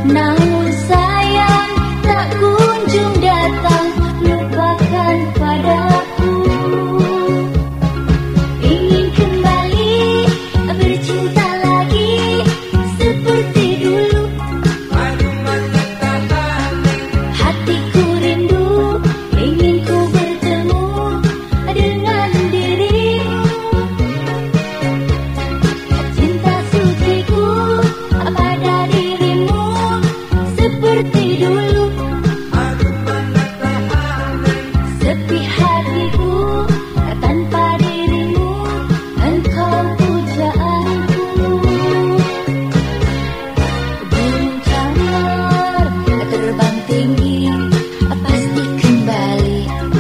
Namun sayang tak kunjung datang, lupakan padaku. Ingin kembali bercinta lagi seperti dulu. Hatiku rindu, ingin ku bertemu dengan dirimu. Cinta suciku pada dirimu seperti dulu. Sepi hatiku tanpa dirimu, engkau pujaanku. Burung camar terbang tinggi, pasti kembali.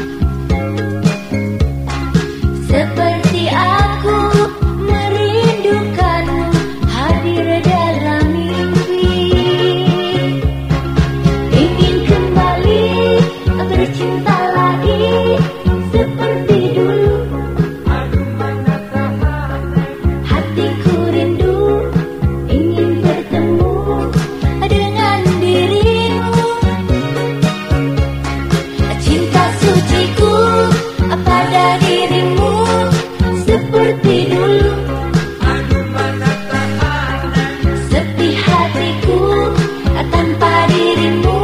Seperti aku merindukanmu, hadir dalam mimpi. Ingin kembali bercinta lagi seperti dulu. Hatiku rindu, ingin bertemu dengan dirimu. Cinta suciku pada dirimu seperti dulu. Sepi hatiku tanpa dirimu,